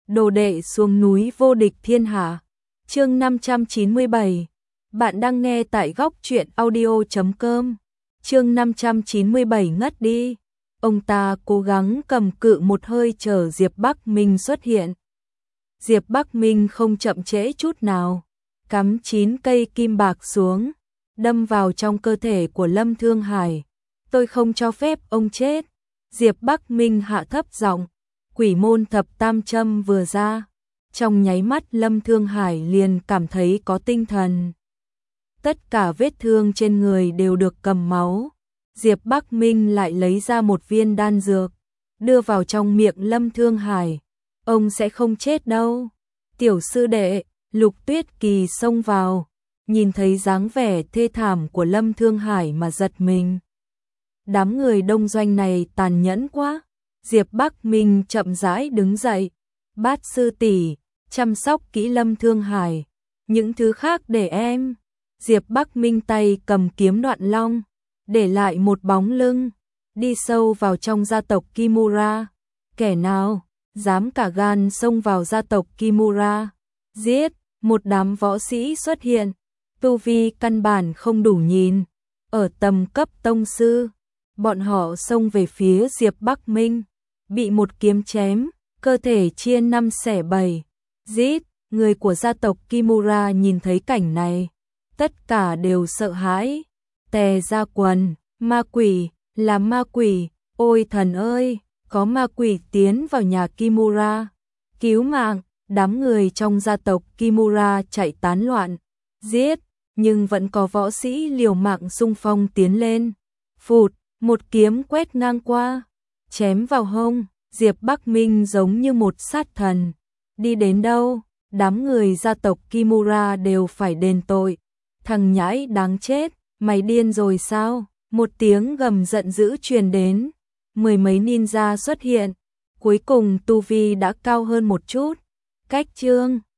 đồ đệ xuống núi vô địch thiên hạ. Chương 597. Bạn đang nghe tại góc truyện audio.com. Chương 597 ngất đi. Ông ta cố gắng cầm cự một hơi chờ Diệp Bắc Minh xuất hiện. Diệp Bắc Minh không chậm trễ chút nào, cắm 9 cây kim bạc xuống, đâm vào trong cơ thể của Lâm Thương Hải. Tôi không cho phép ông chết. Diệp Bắc Minh hạ thấp giọng. Quỷ môn thập tam châm vừa ra, trong nháy mắt Lâm Thương Hải liền cảm thấy có tinh thần. Tất cả vết thương trên người đều được cầm máu. Diệp Bắc Minh lại lấy ra một viên đan dược, đưa vào trong miệng Lâm Thương Hải. Ông sẽ không chết đâu. Tiểu sư đệ, Lục Tuyết Kỳ xông vào, nhìn thấy dáng vẻ thê thảm của Lâm Thương Hải mà giật mình. Đám người đông doanh này tàn nhẫn quá. Diệp Bắc Minh chậm rãi đứng dậy. Bát sư tỷ, chăm sóc kỹ Lâm Thương Hải, những thứ khác để em. Diệp Bắc Minh tay cầm kiếm Đoạn Long, để lại một bóng lưng, đi sâu vào trong gia tộc Kimura. Kẻ nào dám cả gan xông vào gia tộc Kimura? Giết! Một đám võ sĩ xuất hiện, tu vi căn bản không đủ nhìn, ở tầm cấp tông sư. Bọn họ xông về phía Diệp Bắc Minh, bị một kiếm chém, cơ thể chia 5 xẻ 7. Giết! Người của gia tộc Kimura nhìn thấy cảnh này, tất cả đều sợ hãi, tè ra quần. Ma quỷ, là ma quỷ, ôi thần ơi, có ma quỷ tiến vào nhà Kimura. Cứu mạng! Đám người trong gia tộc Kimura chạy tán loạn, giết, nhưng vẫn có võ sĩ liều mạng xung phong tiến lên. Phụt, một kiếm quét ngang qua, chém vào hông. Diệp Bắc Minh giống như một sát thần, đi đến đâu, đám người gia tộc Kimura đều phải đền tội. Thằng nhãi đáng chết, mày điên rồi sao? Một tiếng gầm giận dữ truyền đến, 10 mấy ninja xuất hiện, cuối cùng tu vi đã cao hơn một chút. Cách chương